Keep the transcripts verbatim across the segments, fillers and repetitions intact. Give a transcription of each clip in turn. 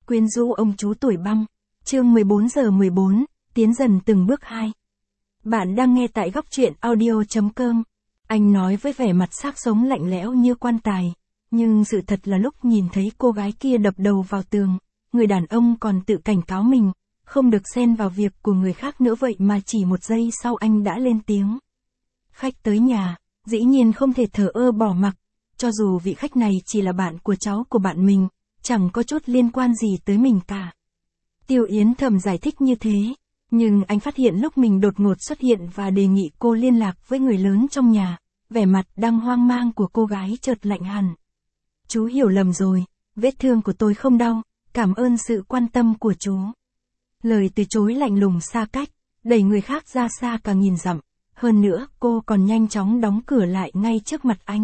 Quyến rũ ông chú tuổi băng. Chương mười bốn giờ mười bốn, tiến dần từng bước hai. Bạn đang nghe tại góc truyện audio chấm com. Anh nói với vẻ mặt xác sống lạnh lẽo như quan tài. Nhưng sự thật là lúc nhìn thấy cô gái kia đập đầu vào tường, người đàn ông còn tự cảnh cáo mình, không được xen vào việc của người khác nữa, vậy mà chỉ một giây sau anh đã lên tiếng. Khách tới nhà, dĩ nhiên không thể thờ ơ bỏ mặc, cho dù vị khách này chỉ là bạn của cháu của bạn mình, chẳng có chút liên quan gì tới mình cả. Tiêu Yến thầm giải thích như thế, nhưng anh phát hiện lúc mình đột ngột xuất hiện và đề nghị cô liên lạc với người lớn trong nhà, vẻ mặt đang hoang mang của cô gái chợt lạnh hẳn. Chú hiểu lầm rồi, vết thương của tôi không đau, cảm ơn sự quan tâm của chú. Lời từ chối lạnh lùng xa cách, đẩy người khác ra xa cả nghìn dặm, hơn nữa cô còn nhanh chóng đóng cửa lại ngay trước mặt anh.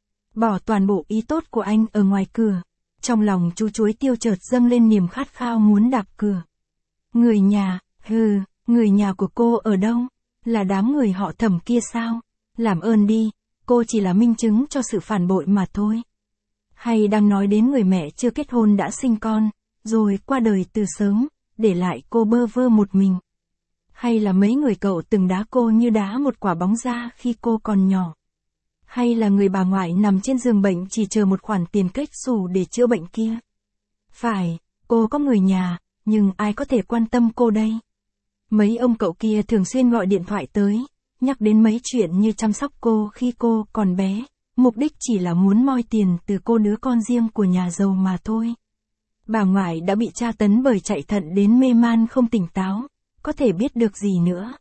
Bỏ toàn bộ ý tốt của anh ở ngoài cửa. Trong lòng chú chuối tiêu chợt dâng lên niềm khát khao muốn đạp cửa. Người nhà, hừ, người nhà của cô ở đâu? Là đám người họ Thẩm kia sao? Làm ơn đi, cô chỉ là minh chứng cho sự phản bội mà thôi. Hay đang nói đến người mẹ chưa kết hôn đã sinh con, rồi qua đời từ sớm, để lại cô bơ vơ một mình. Hay là mấy người cậu từng đá cô như đá một quả bóng ra khi cô còn nhỏ. Hay là người bà ngoại nằm trên giường bệnh chỉ chờ một khoản tiền kết xù để chữa bệnh kia. Phải, cô có người nhà, nhưng ai có thể quan tâm cô đây? Mấy ông cậu kia thường xuyên gọi điện thoại tới, nhắc đến mấy chuyện như chăm sóc cô khi cô còn bé, mục đích chỉ là muốn moi tiền từ cô đứa con riêng của nhà giàu mà thôi. Bà ngoại đã bị tra tấn bởi chạy thận đến mê man không tỉnh táo, có thể biết được gì nữa.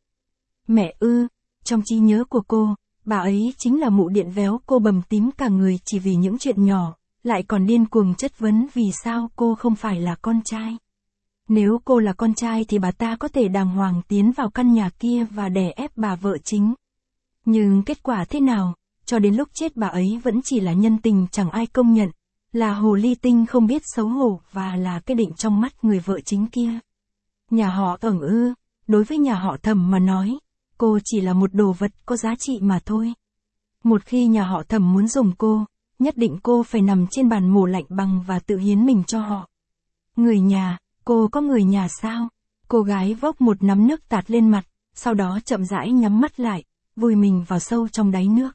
Mẹ ư, trong trí nhớ của cô, bà ấy chính là mụ điện véo cô bầm tím cả người chỉ vì những chuyện nhỏ, lại còn điên cuồng chất vấn vì sao cô không phải là con trai. Nếu cô là con trai thì bà ta có thể đàng hoàng tiến vào căn nhà kia và đè ép bà vợ chính. Nhưng kết quả thế nào, cho đến lúc chết bà ấy vẫn chỉ là nhân tình chẳng ai công nhận, là hồ ly tinh không biết xấu hổ và là cái định trong mắt người vợ chính kia. Nhà họ Ẩn ư, đối với nhà họ Thẩm mà nói, cô chỉ là một đồ vật có giá trị mà thôi. Một khi nhà họ Thẩm muốn dùng cô, nhất định cô phải nằm trên bàn mổ lạnh bằng và tự hiến mình cho họ. Người nhà, cô có người nhà sao? Cô gái vốc một nắm nước tạt lên mặt, sau đó chậm rãi nhắm mắt lại, vùi mình vào sâu trong đáy nước.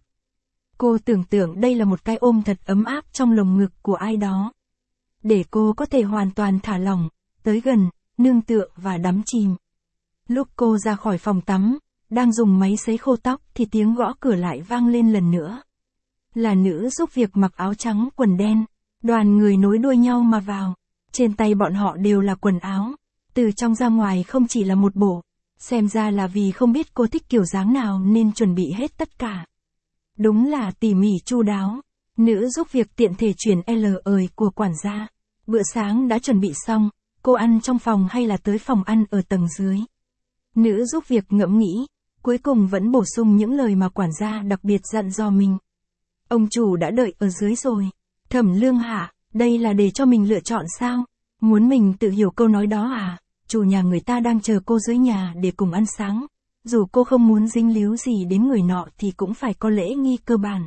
Cô tưởng tượng đây là một cái ôm thật ấm áp trong lồng ngực của ai đó. Để cô có thể hoàn toàn thả lỏng, tới gần, nương tựa và đắm chìm. Lúc cô ra khỏi phòng tắm, đang dùng máy sấy khô tóc thì tiếng gõ cửa lại vang lên lần nữa. Là nữ giúp việc mặc áo trắng quần đen, đoàn người nối đuôi nhau mà vào. Trên tay bọn họ đều là quần áo, từ trong ra ngoài không chỉ là một bộ, xem ra là vì không biết cô thích kiểu dáng nào nên chuẩn bị hết tất cả. Đúng là tỉ mỉ chu đáo, nữ giúp việc tiện thể chuyển L ời của quản gia. Bữa sáng đã chuẩn bị xong, cô ăn trong phòng hay là tới phòng ăn ở tầng dưới? Nữ giúp việc ngẫm nghĩ, cuối cùng vẫn bổ sung những lời mà quản gia đặc biệt dặn dò mình. Ông chủ đã đợi ở dưới rồi. Thẩm Lương hả, đây là để cho mình lựa chọn sao? Muốn mình tự hiểu câu nói đó à? Chủ nhà người ta đang chờ cô dưới nhà để cùng ăn sáng. Dù cô không muốn dính líu gì đến người nọ thì cũng phải có lễ nghi cơ bản.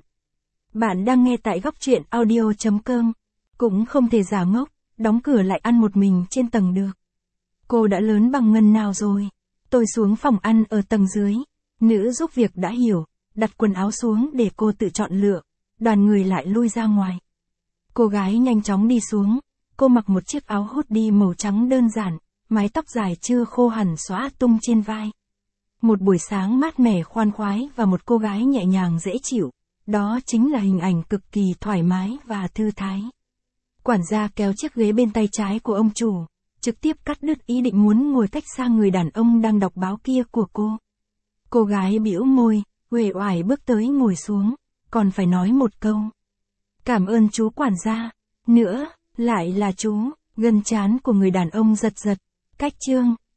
Bạn đang nghe tại góc truyện audio chấm com. Cũng không thể giả ngốc, đóng cửa lại ăn một mình trên tầng được. Cô đã lớn bằng ngần nào rồi? Tôi xuống phòng ăn ở tầng dưới. Nữ giúp việc đã hiểu, đặt quần áo xuống để cô tự chọn lựa. Đoàn người lại lui ra ngoài. Cô gái nhanh chóng đi xuống. Cô mặc một chiếc áo hoodie màu trắng đơn giản, mái tóc dài chưa khô hẳn xõa tung trên vai. Một buổi sáng mát mẻ khoan khoái và một cô gái nhẹ nhàng dễ chịu. Đó chính là hình ảnh cực kỳ thoải mái và thư thái. Quản gia kéo chiếc ghế bên tay trái của ông chủ, trực tiếp cắt đứt ý định muốn ngồi cách xa người đàn ông đang đọc báo kia của cô. Cô gái bĩu môi, uể oải bước tới ngồi xuống, còn phải nói một câu. Cảm ơn chú quản gia. Nữa, lại là chú, gân trán của người đàn ông giật giật. Cách chương.